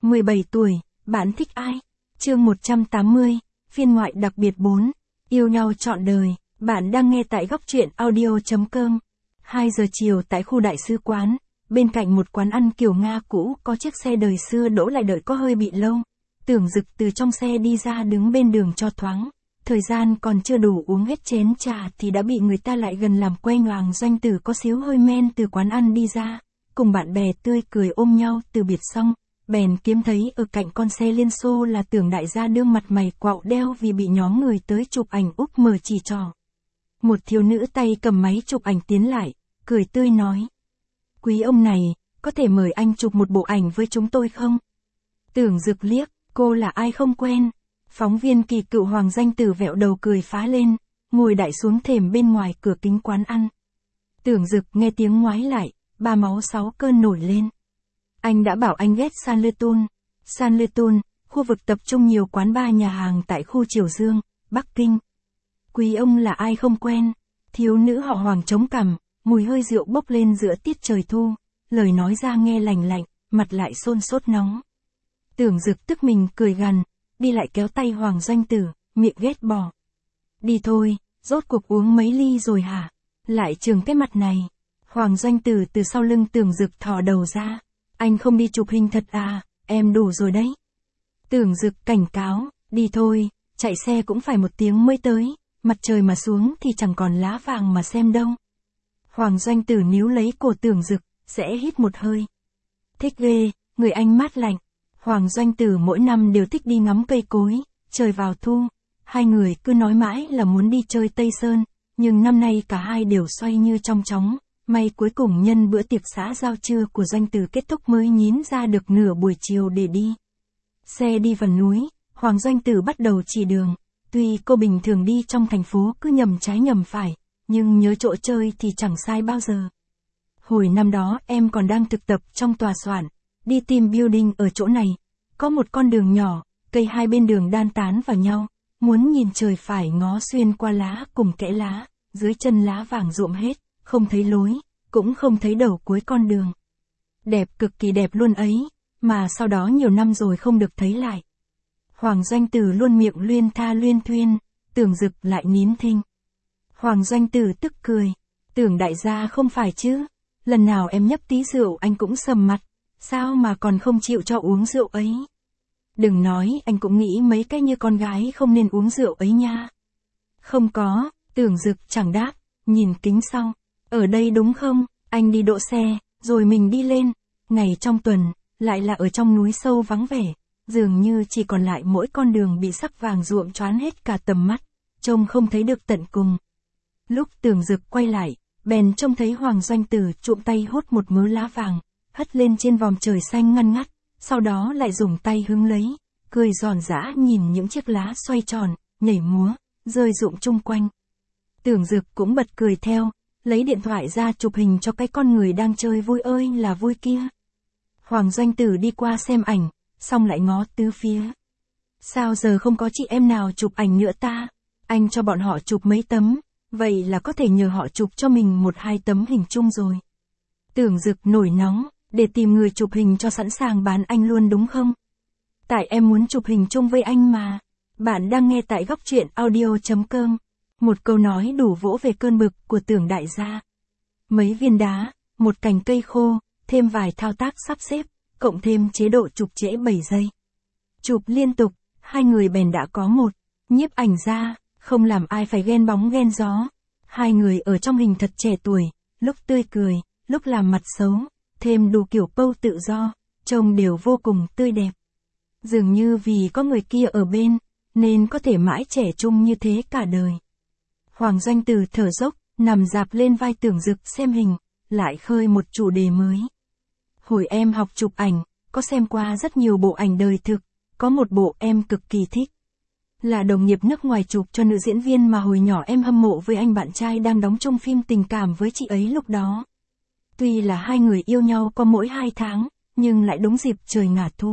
17 tuổi, bạn thích ai? Chương 180, phiên ngoại đặc biệt 4, yêu nhau trọn đời, bạn đang nghe tại góc truyện audio.com. 2 giờ chiều tại khu đại sứ quán, bên cạnh một quán ăn kiểu Nga cũ có chiếc xe đời xưa đỗ lại đợi có hơi bị lâu. Tưởng Dực từ trong xe đi ra đứng bên đường cho thoáng. Thời gian còn chưa đủ uống hết chén trà thì đã bị người ta lại gần làm quay ngoàng. Doanh Tử có xíu hơi men từ quán ăn đi ra, cùng bạn bè tươi cười ôm nhau từ biệt xong, bèn kiếm thấy ở cạnh con xe Liên Xô là Tưởng đại gia đương mặt mày quạo đeo vì bị nhóm người tới chụp ảnh úp mờ chỉ trỏ. Một thiếu nữ tay cầm máy chụp ảnh tiến lại, cười tươi nói: "Quý ông này, có thể mời anh chụp một bộ ảnh với chúng tôi không?" Tưởng Dực liếc, cô là ai không quen. Phóng viên Kỳ Cựu Hoàng Doanh Tử vẹo đầu cười phá lên, ngồi đại xuống thềm bên ngoài cửa kính quán ăn. Tưởng Dực nghe tiếng ngoái lại, ba máu sáu cơn nổi lên. Anh đã bảo anh ghét San Lê Tun, khu vực tập trung nhiều quán bar nhà hàng tại khu Triều Dương, Bắc Kinh. Quý ông là ai không quen. Thiếu nữ họ Hoàng chống cằm, mùi hơi rượu bốc lên giữa tiết trời thu, lời nói ra nghe lành lạnh, mặt lại xôn xốt nóng. Tưởng Dực tức mình cười gằn, đi lại kéo tay Hoàng Doanh Tử, miệng ghét bỏ. Đi thôi, rốt cuộc uống mấy ly rồi hả? Lại trường cái mặt này. Hoàng Doanh Tử từ sau lưng Tưởng Dực thò đầu ra. Anh không đi chụp hình thật à, em đủ rồi đấy. Tưởng Dực cảnh cáo, đi thôi, chạy xe cũng phải 1 tiếng mới tới, mặt trời mà xuống thì chẳng còn lá vàng mà xem đâu. Hoàng Doanh Tử níu lấy cổ Tưởng Dực, sẽ hít một hơi. Thích ghê, người anh mát lạnh. Hoàng Doanh Tử mỗi năm đều thích đi ngắm cây cối, trời vào thu. Hai người cứ nói mãi là muốn đi chơi Tây Sơn, nhưng năm nay cả hai đều xoay như trong chóng. May cuối cùng nhân bữa tiệc xã giao trưa của Doanh Tử kết thúc mới nhín ra được nửa buổi chiều để đi. Xe đi vào núi, Hoàng Doanh Tử bắt đầu chỉ đường. Tuy cô bình thường đi trong thành phố cứ nhầm trái nhầm phải, nhưng nhớ chỗ chơi thì chẳng sai bao giờ. Hồi năm đó em còn đang thực tập trong tòa soạn, đi team building ở chỗ này. Có một con đường nhỏ, cây hai bên đường đan tán vào nhau. Muốn nhìn trời phải ngó xuyên qua lá cùng kẽ lá, dưới chân lá vàng rụm hết. Không thấy lối, cũng không thấy đầu cuối con đường. Đẹp cực kỳ đẹp luôn ấy, mà sau đó nhiều năm rồi không được thấy lại. Hoàng Doanh Tử luôn miệng luyên tha luyên thuyên, Tưởng Dực lại nín thinh. Hoàng Doanh Tử tức cười, Tưởng đại gia không phải chứ, lần nào em nhấp tí rượu anh cũng sầm mặt, sao mà còn không chịu cho uống rượu ấy. Đừng nói, anh cũng nghĩ mấy cái như con gái không nên uống rượu ấy nha. Không có, Tưởng Dực chẳng đáp, nhìn kính sau. Ở đây đúng không, anh đi đỗ xe, rồi mình đi lên. Ngày trong tuần, lại là ở trong núi sâu vắng vẻ, dường như chỉ còn lại mỗi con đường bị sắc vàng nhuộm choán hết cả tầm mắt, trông không thấy được tận cùng. Lúc Tưởng Dực quay lại, bèn trông thấy Hoàng Doanh Tử trụm tay hốt một mớ lá vàng, hất lên trên vòm trời xanh ngăn ngắt, sau đó lại dùng tay hứng lấy, cười giòn giã nhìn những chiếc lá xoay tròn, nhảy múa, rơi rụng chung quanh. Tưởng Dực cũng bật cười theo, lấy điện thoại ra chụp hình cho cái con người đang chơi vui ơi là vui kia. Hoàng Doanh Tử đi qua xem ảnh, xong lại ngó tứ phía. Sao giờ không có chị em nào chụp ảnh nữa ta? Anh cho bọn họ chụp mấy tấm, vậy là có thể nhờ họ chụp cho mình 1-2 tấm hình chung rồi. Tưởng Dực nổi nóng, để tìm người chụp hình cho sẵn sàng bán anh luôn đúng không? Tại em muốn chụp hình chung với anh mà. Bạn đang nghe tại góc truyện audio.com. Một câu nói đủ vỗ về cơn bực của Tưởng đại gia. Mấy viên đá, một cành cây khô, thêm vài thao tác sắp xếp, cộng thêm chế độ chụp trễ 7 giây. Chụp liên tục, hai người bèn đã có một nhiếp ảnh gia, không làm ai phải ghen bóng ghen gió. Hai người ở trong hình thật trẻ tuổi, lúc tươi cười, lúc làm mặt xấu, thêm đủ kiểu pose tự do, trông đều vô cùng tươi đẹp. Dường như vì có người kia ở bên, nên có thể mãi trẻ trung như thế cả đời. Hoàng Doanh Tử thở dốc, nằm dạp lên vai Tưởng Dực xem hình, lại khơi một chủ đề mới. Hồi em học chụp ảnh, có xem qua rất nhiều bộ ảnh đời thực, có một bộ em cực kỳ thích. Là đồng nghiệp nước ngoài chụp cho nữ diễn viên mà hồi nhỏ em hâm mộ với anh bạn trai đang đóng chung phim tình cảm với chị ấy lúc đó. Tuy là hai người yêu nhau có mỗi 2 tháng, nhưng lại đúng dịp trời ngả thu.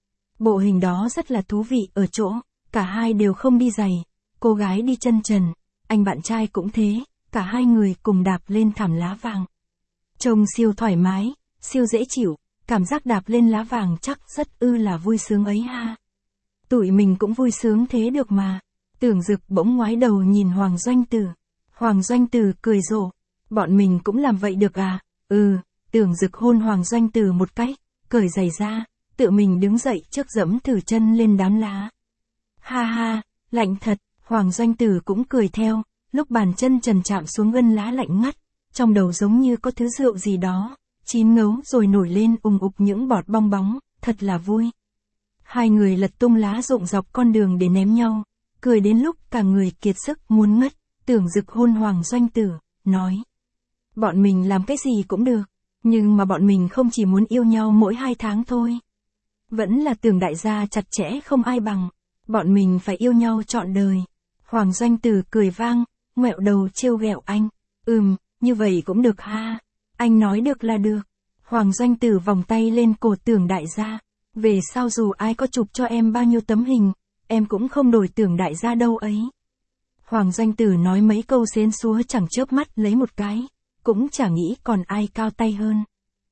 Bộ hình đó rất là thú vị ở chỗ, cả hai đều không đi giày, cô gái đi chân trần, anh bạn trai cũng thế, cả hai người cùng đạp lên thảm lá vàng. Trông siêu thoải mái, siêu dễ chịu, cảm giác đạp lên lá vàng chắc rất là vui sướng ấy ha. Tụi mình cũng vui sướng thế được mà. Tưởng Dực bỗng ngoái đầu nhìn Hoàng Doanh Tử. Hoàng Doanh Tử cười rộ. Bọn mình cũng làm vậy được à? Tưởng Dực hôn Hoàng Doanh Tử một cái, cởi giày ra, tự mình đứng dậy trước dẫm thử chân lên đám lá. Ha ha, lạnh thật, Hoàng Doanh Tử cũng cười theo, lúc bàn chân trần chạm xuống gân lá lạnh ngắt, trong đầu giống như có thứ rượu gì đó, chín ngấu rồi nổi lên ùng ục những bọt bong bóng, thật là vui. Hai người lật tung lá rụng dọc con đường để ném nhau, cười đến lúc cả người kiệt sức muốn ngất. Tưởng Dực hôn Hoàng Doanh Tử, nói. Bọn mình làm cái gì cũng được, nhưng mà bọn mình không chỉ muốn yêu nhau mỗi 2 tháng thôi. Vẫn là Tưởng đại gia chặt chẽ không ai bằng, bọn mình phải yêu nhau trọn đời. Hoàng Doanh Tử cười vang, ngoẹo đầu trêu ghẹo anh. Như vậy cũng được ha, anh nói được là được. Hoàng Doanh Tử vòng tay lên cổ Tưởng đại gia. Về sau dù ai có chụp cho em bao nhiêu tấm hình, em cũng không đổi Tưởng đại gia đâu ấy. Hoàng Doanh Tử nói mấy câu xến xúa chẳng chớp mắt lấy một cái, cũng chả nghĩ còn ai cao tay hơn.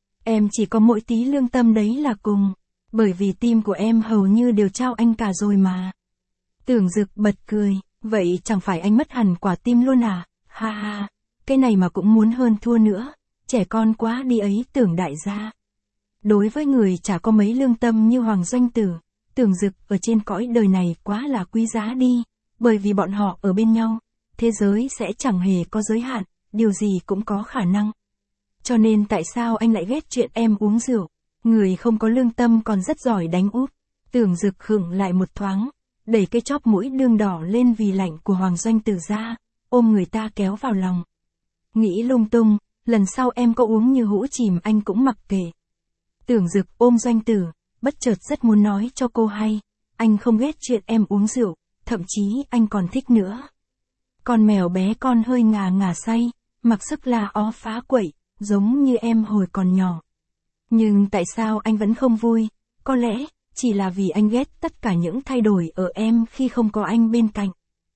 Em chỉ có mỗi tí lương tâm đấy là cùng, bởi vì tim của em hầu như đều trao anh cả rồi mà. Tưởng Dực bật cười, vậy chẳng phải anh mất hẳn quả tim luôn à? Ha ha, cái này mà cũng muốn hơn thua nữa, trẻ con quá đi ấy Tưởng đại gia. Đối với người chả có mấy lương tâm như Hoàng Doanh Tử, Tưởng Dực ở trên cõi đời này quá là quý giá đi. Bởi vì bọn họ ở bên nhau, thế giới sẽ chẳng hề có giới hạn, điều gì cũng có khả năng. Cho nên tại sao anh lại ghét chuyện em uống rượu? Người không có lương tâm còn rất giỏi đánh úp. Tưởng Dực khựng lại một thoáng, đẩy cái chóp mũi đương đỏ lên vì lạnh của Hoàng Doanh Tử ra, ôm người ta kéo vào lòng. Nghĩ lung tung, lần sau em có uống như hũ chìm anh cũng mặc kệ. Tưởng Dực ôm Doanh Tử, bất chợt rất muốn nói cho cô hay, anh không ghét chuyện em uống rượu. Thậm chí anh còn thích nữa. Con mèo bé con hơi ngà ngà say, mặc sức la ó phá quậy, giống như em hồi còn nhỏ. Nhưng tại sao anh vẫn không vui? Có lẽ, chỉ là vì anh ghét tất cả những thay đổi ở em khi không có anh bên cạnh.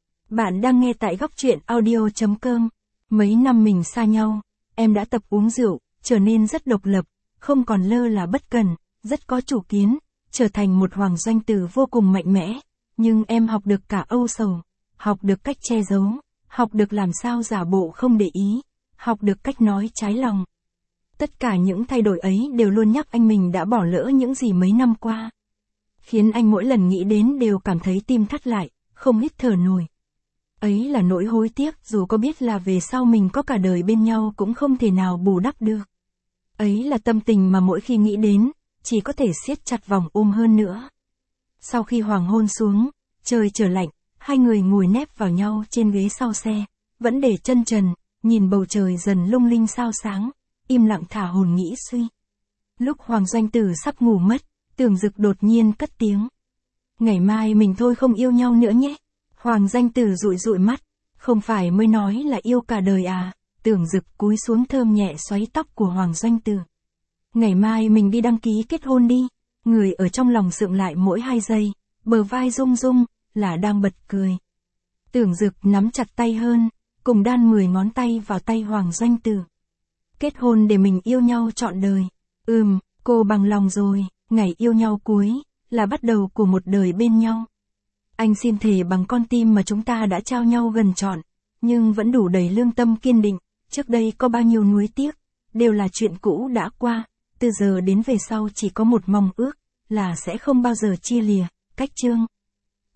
Bạn đang nghe tại góc truyện audio.com. Mấy năm mình xa nhau, em đã tập uống rượu, trở nên rất độc lập, không còn lơ là bất cần, rất có chủ kiến, trở thành một Hoàng Doanh Tử vô cùng mạnh mẽ. Nhưng em học được cả âu sầu, học được cách che giấu, học được làm sao giả bộ không để ý, học được cách nói trái lòng. Tất cả những thay đổi ấy đều luôn nhắc anh mình đã bỏ lỡ những gì mấy năm qua. Khiến anh mỗi lần nghĩ đến đều cảm thấy tim thắt lại, không hít thở nổi. Ấy là nỗi hối tiếc dù có biết là về sau mình có cả đời bên nhau cũng không thể nào bù đắp được. Ấy là tâm tình mà mỗi khi nghĩ đến, chỉ có thể siết chặt vòng ôm hơn nữa. Sau khi hoàng hôn xuống, trời trở lạnh, hai người ngồi nép vào nhau trên ghế sau xe, vẫn để chân trần, nhìn bầu trời dần lung linh sao sáng, im lặng thả hồn nghĩ suy. Lúc Hoàng Doanh Tử sắp ngủ mất, Tưởng Dực đột nhiên cất tiếng. Ngày mai mình thôi không yêu nhau nữa nhé. Hoàng Doanh Tử dụi dụi mắt, không phải mới nói là yêu cả đời à? Tưởng Dực cúi xuống thơm nhẹ xoáy tóc của Hoàng Doanh Tử. Ngày mai mình đi đăng ký kết hôn đi. Người ở trong lòng sượng lại mỗi 2 giây, bờ vai rung rung, là đang bật cười. Tưởng Dực nắm chặt tay hơn, cùng đan 10 ngón tay vào tay Hoàng Doanh Tử. Kết hôn để mình yêu nhau trọn đời. Cô bằng lòng rồi, ngày yêu nhau cuối, là bắt đầu của một đời bên nhau. Anh xin thề bằng con tim mà chúng ta đã trao nhau gần trọn, nhưng vẫn đủ đầy lương tâm kiên định, trước đây có bao nhiêu nuối tiếc, đều là chuyện cũ đã qua, từ giờ đến về sau chỉ có một mong ước, là sẽ không bao giờ chia lìa, cách chương.